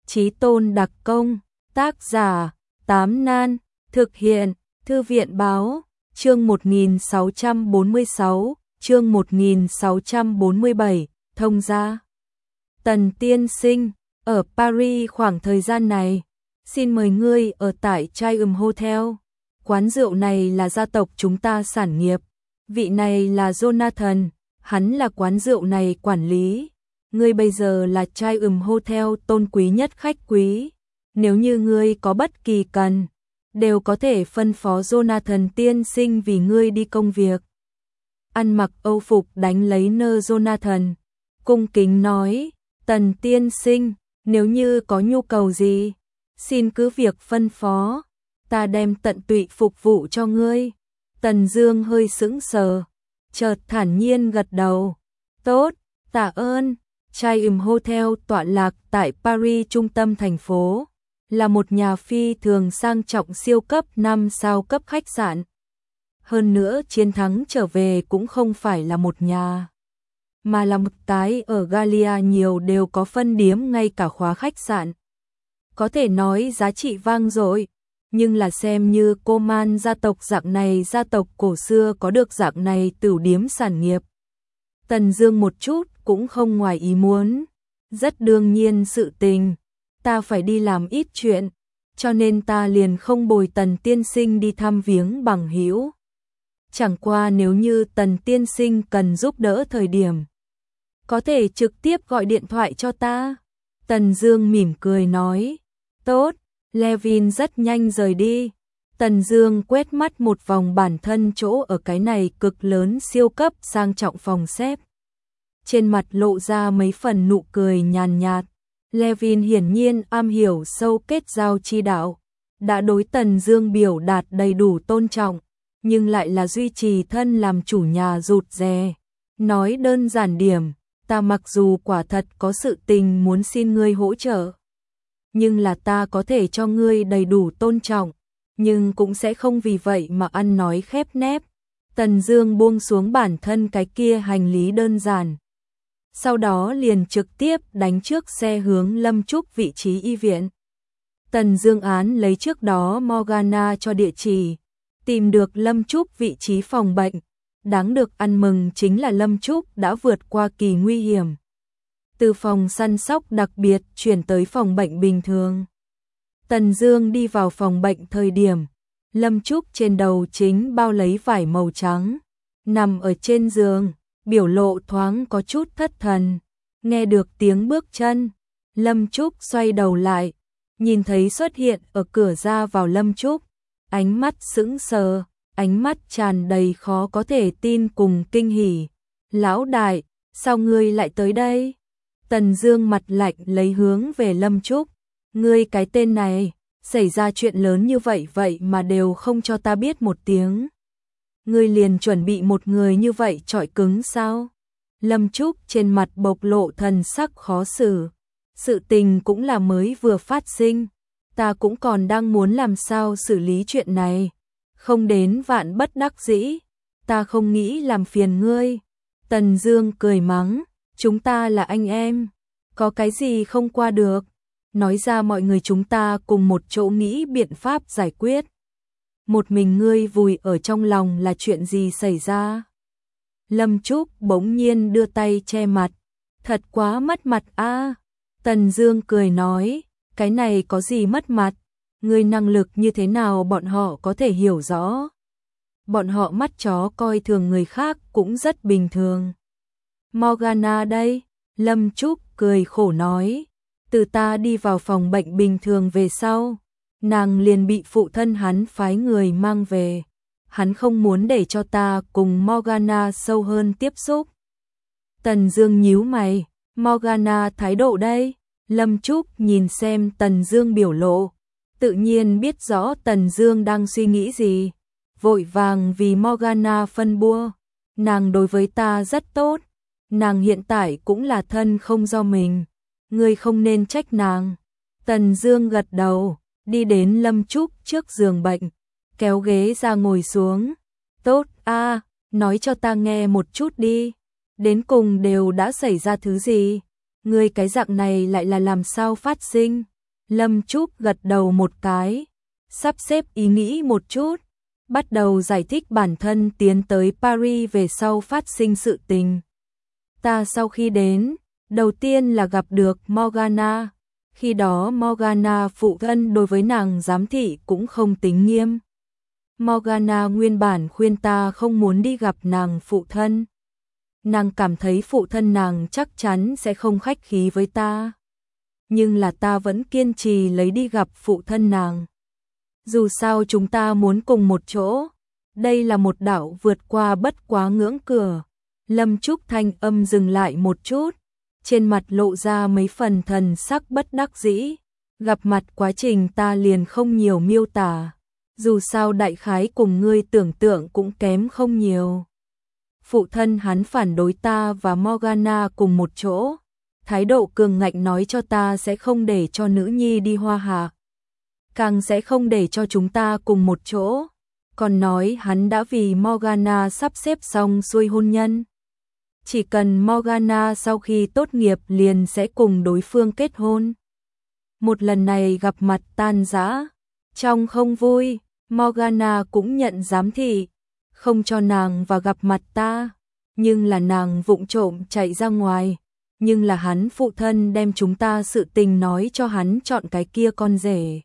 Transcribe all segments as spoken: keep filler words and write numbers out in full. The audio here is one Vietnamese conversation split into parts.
Chí tôn đặc công, tác giả, Tám Nan, thực hiện, Thư viện báo, chương một nghìn sáu trăm bốn mươi sáu, chương một nghìn sáu trăm bốn mươi bảy, thông gia. Tần tiên sinh, ở Paris khoảng thời gian này, xin mời ngươi ở tại Triumph Hotel. Quán rượu này là gia tộc chúng ta sản nghiệp. Vị này là Jonathan, hắn là quán rượu này quản lý. Ngươi bây giờ là Triumph Hotel tôn quý nhất khách quý. Nếu như ngươi có bất kỳ cần, đều có thể phân phó Jonathan tiên sinh vì ngươi đi công việc. Ăn mặc âu phục đánh lấy nơ Jonathan, cung kính nói, Tần tiên sinh, nếu như có nhu cầu gì, xin cứ việc phân phó, ta đem tận tụy phục vụ cho ngươi. Tần Dương hơi sững sờ, chợt thản nhiên gật đầu, tốt, tạ ơn. Triumph Hotel tọa lạc tại Paris trung tâm thành phố, là một nhà phi thường sang trọng siêu cấp năm sao cấp khách sạn. Hơn nữa chiến thắng trở về cũng không phải là một nhà, mà là một cái ở Gallia nhiều đều có phân điếm ngay cả khóa khách sạn. Có thể nói giá trị vang dội, nhưng là xem như Coman gia tộc dạng này gia tộc cổ xưa có được dạng này tửu điếm sản nghiệp. Tần Dương một chút cũng không ngoài ý muốn, rất đương nhiên sự tình, ta phải đi làm ít chuyện, cho nên ta liền không bồi Tần tiên sinh đi thăm viếng bằng hữu. Chẳng qua nếu như Tần tiên sinh cần giúp đỡ thời điểm, có thể trực tiếp gọi điện thoại cho ta. Tần Dương mỉm cười nói, tốt. Levin rất nhanh rời đi. Tần Dương quét mắt một vòng bản thân chỗ ở cái này cực lớn siêu cấp sang trọng phòng xếp. Trên mặt lộ ra mấy phần nụ cười nhàn nhạt. Levin hiển nhiên am hiểu sâu kết giao chi đạo, đã đối Tần Dương biểu đạt đầy đủ tôn trọng, nhưng lại là duy trì thân làm chủ nhà rụt rè. Nói đơn giản điểm, ta mặc dù quả thật có sự tình muốn xin ngươi hỗ trợ, nhưng là ta có thể cho ngươi đầy đủ tôn trọng, nhưng cũng sẽ không vì vậy mà ăn nói khép nép. Tần Dương buông xuống bản thân cái kia hành lý đơn giản, sau đó liền trực tiếp đánh trước xe hướng Lâm Trúc vị trí y viện. Tần Dương án lấy trước đó Morgana cho địa chỉ, tìm được Lâm Trúc vị trí phòng bệnh. Đáng được ăn mừng chính là Lâm Trúc đã vượt qua kỳ nguy hiểm, từ phòng săn sóc đặc biệt chuyển tới phòng bệnh bình thường. Tần Dương đi vào phòng bệnh thời điểm, Lâm Trúc trên đầu chính bao lấy vải màu trắng, nằm ở trên giường, biểu lộ thoáng có chút thất thần. Nghe được tiếng bước chân, Lâm Trúc xoay đầu lại, nhìn thấy xuất hiện ở cửa ra vào Lâm Trúc, ánh mắt sững sờ, ánh mắt tràn đầy khó có thể tin cùng kinh hỉ. Lão đại, sao ngươi lại tới đây? Tần Dương mặt lạnh lấy hướng về Lâm Trúc, ngươi cái tên này, xảy ra chuyện lớn như vậy vậy mà đều không cho ta biết một tiếng. Ngươi liền chuẩn bị một người như vậy chọi cứng sao? Lâm Trúc trên mặt bộc lộ thần sắc khó xử, sự tình cũng là mới vừa phát sinh, ta cũng còn đang muốn làm sao xử lý chuyện này, không đến vạn bất đắc dĩ, ta không nghĩ làm phiền ngươi. Tần Dương cười mắng, chúng ta là anh em, có cái gì không qua được, nói ra mọi người chúng ta cùng một chỗ nghĩ biện pháp giải quyết. Một mình ngươi vùi ở trong lòng là chuyện gì xảy ra? Lâm Trúc bỗng nhiên đưa tay che mặt, thật quá mất mặt a. Tần Dương cười nói, cái này có gì mất mặt, ngươi năng lực như thế nào bọn họ có thể hiểu rõ. Bọn họ mắt chó coi thường người khác cũng rất bình thường. Morgana đây, Lâm Trúc cười khổ nói, từ ta đi vào phòng bệnh bình thường về sau, nàng liền bị phụ thân hắn phái người mang về, hắn không muốn để cho ta cùng Morgana sâu hơn tiếp xúc. Tần Dương nhíu mày, Morgana thái độ đây? Lâm Trúc nhìn xem Tần Dương biểu lộ, tự nhiên biết rõ Tần Dương đang suy nghĩ gì, vội vàng vì Morgana phân bua, nàng đối với ta rất tốt, nàng hiện tại cũng là thân không do mình, ngươi không nên trách nàng. Tần Dương gật đầu, đi đến Lâm Trúc trước giường bệnh, kéo ghế ra ngồi xuống. Tốt a, à, nói cho ta nghe một chút đi, đến cùng đều đã xảy ra thứ gì? Ngươi cái dạng này lại là làm sao phát sinh? Lâm Trúc gật đầu một cái, sắp xếp ý nghĩ một chút, bắt đầu giải thích bản thân tiến tới Paris về sau phát sinh sự tình. Ta sau khi đến, đầu tiên là gặp được Morgana, khi đó Morgana phụ thân đối với nàng giám thị cũng không tính nghiêm. Morgana nguyên bản khuyên ta không muốn đi gặp nàng phụ thân. Nàng cảm thấy phụ thân nàng chắc chắn sẽ không khách khí với ta. Nhưng là ta vẫn kiên trì lấy đi gặp phụ thân nàng. Dù sao chúng ta muốn cùng một chỗ, đây là một đảo vượt qua bất quá ngưỡng cửa. Lâm Trúc thanh âm dừng lại một chút, trên mặt lộ ra mấy phần thần sắc bất đắc dĩ. Gặp mặt quá trình ta liền không nhiều miêu tả, dù sao đại khái cùng ngươi tưởng tượng cũng kém không nhiều. Phụ thân hắn phản đối ta và Morgana cùng một chỗ, thái độ cường ngạnh nói cho ta sẽ không để cho nữ nhi đi Hoa Hạ, càng sẽ không để cho chúng ta cùng một chỗ, còn nói hắn đã vì Morgana sắp xếp xong xuôi hôn nhân. Chỉ cần Morgana sau khi tốt nghiệp liền sẽ cùng đối phương kết hôn. Một lần này gặp mặt tan rã, trong không vui, Morgana cũng nhận giám thị, không cho nàng vào gặp mặt ta, nhưng là nàng vụng trộm chạy ra ngoài, nhưng là hắn phụ thân đem chúng ta sự tình nói cho hắn chọn cái kia con rể.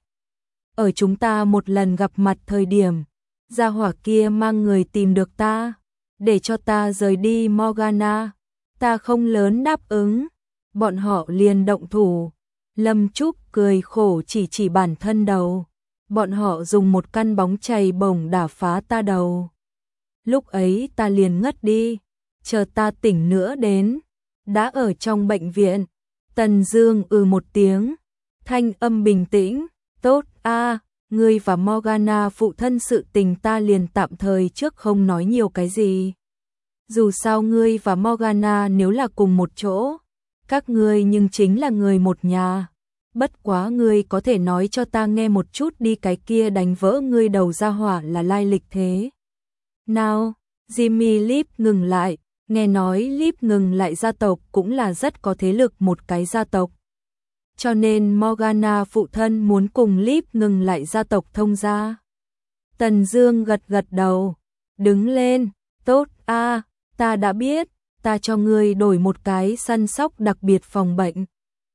Ở chúng ta một lần gặp mặt thời điểm, gia hỏa kia mang người tìm được ta, để cho ta rời đi Morgana, ta không lớn đáp ứng, bọn họ liền động thủ. Lâm Trúc cười khổ chỉ chỉ bản thân đầu, bọn họ dùng một căn bóng chày bổng đả phá ta đầu. Lúc ấy ta liền ngất đi, chờ ta tỉnh nữa đến, đã ở trong bệnh viện. Tần Dương ừ một tiếng, thanh âm bình tĩnh, tốt a, ngươi và Morgana phụ thân sự tình ta liền tạm thời trước không nói nhiều cái gì. Dù sao ngươi và Morgana nếu là cùng một chỗ, các ngươi nhưng chính là người một nhà. Bất quá ngươi có thể nói cho ta nghe một chút đi, cái kia đánh vỡ ngươi đầu ra hỏa là lai lịch thế nào? Jimmy Lip ngừng lại, nghe nói Lip ngừng lại gia tộc cũng là rất có thế lực một cái gia tộc. Cho nên Morgana phụ thân muốn cùng Lip ngừng lại gia tộc thông gia. Tần Dương gật gật đầu, đứng lên, tốt a, ta đã biết, ta cho ngươi đổi một cái săn sóc đặc biệt phòng bệnh.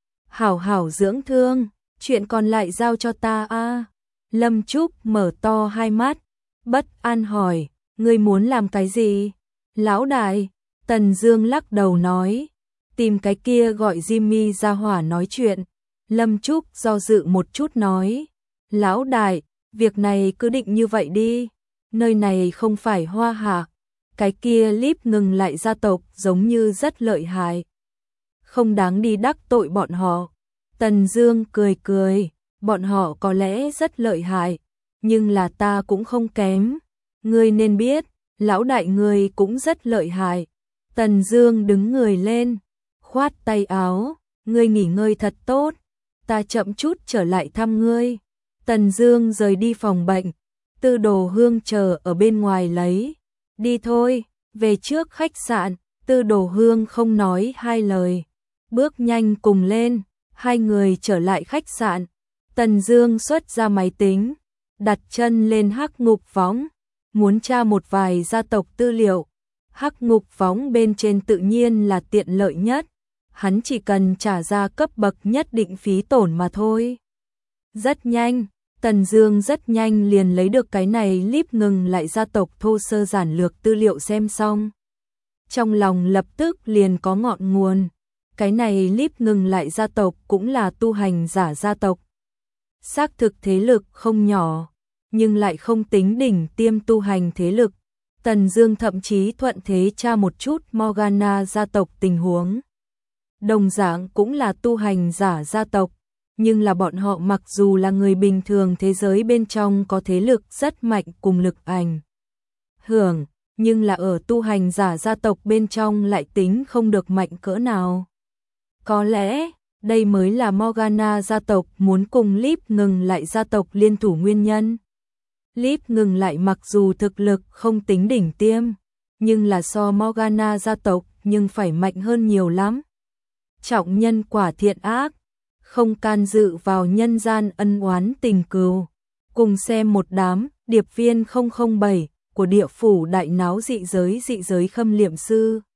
Hảo hảo dưỡng thương, chuyện còn lại giao cho ta a. Lâm Trúc mở to hai mắt, bất an hỏi, ngươi muốn làm cái gì? Lão đại, Tần Dương lắc đầu nói, tìm cái kia gọi Jimmy ra hỏa nói chuyện. Lâm Trúc do dự một chút nói, lão đại, việc này cứ định như vậy đi, nơi này không phải Hoa Hạ, cái kia Lip ngừng lại gia tộc giống như rất lợi hại, không đáng đi đắc tội bọn họ. Tần Dương cười cười, bọn họ có lẽ rất lợi hại, nhưng là ta cũng không kém, ngươi nên biết, lão đại ngươi cũng rất lợi hại. Tần Dương đứng người lên, khoát tay áo, ngươi nghỉ ngơi thật tốt, ta chậm chút trở lại thăm ngươi. Tần Dương rời đi phòng bệnh, Tư Đồ Hương chờ ở bên ngoài lấy. Đi thôi, về trước khách sạn. Tư Đồ Hương không nói hai lời, bước nhanh cùng lên, hai người trở lại khách sạn. Tần Dương xuất ra máy tính, đặt chân lên Hắc Ngục Võng, muốn tra một vài gia tộc tư liệu. Hắc Ngục Võng bên trên tự nhiên là tiện lợi nhất, hắn chỉ cần trả ra cấp bậc nhất định phí tổn mà thôi. Rất nhanh, Tần Dương rất nhanh liền lấy được cái này Lip ngừng lại gia tộc thô sơ giản lược tư liệu xem xong. Trong lòng lập tức liền có ngọn nguồn, cái này Lip ngừng lại gia tộc cũng là tu hành giả gia tộc. Xác thực thế lực không nhỏ, nhưng lại không tính đỉnh tiêm tu hành thế lực. Tần Dương thậm chí thuận thế tra một chút Morgana gia tộc tình huống. Đồng dạng cũng là tu hành giả gia tộc, nhưng là bọn họ mặc dù là người bình thường thế giới bên trong có thế lực rất mạnh cùng lực ảnh hưởng, nhưng là ở tu hành giả gia tộc bên trong lại tính không được mạnh cỡ nào. Có lẽ, đây mới là Morgana gia tộc muốn cùng Lip ngừng lại gia tộc liên thủ nguyên nhân. Lip ngừng lại mặc dù thực lực không tính đỉnh tiêm, nhưng là so Morgana gia tộc nhưng phải mạnh hơn nhiều lắm. Trọng nhân quả thiện ác, không can dự vào nhân gian ân oán tình cừu. Cùng xem một đám điệp viên không không bảy của địa phủ đại náo dị giới dị giới khâm liệm sư.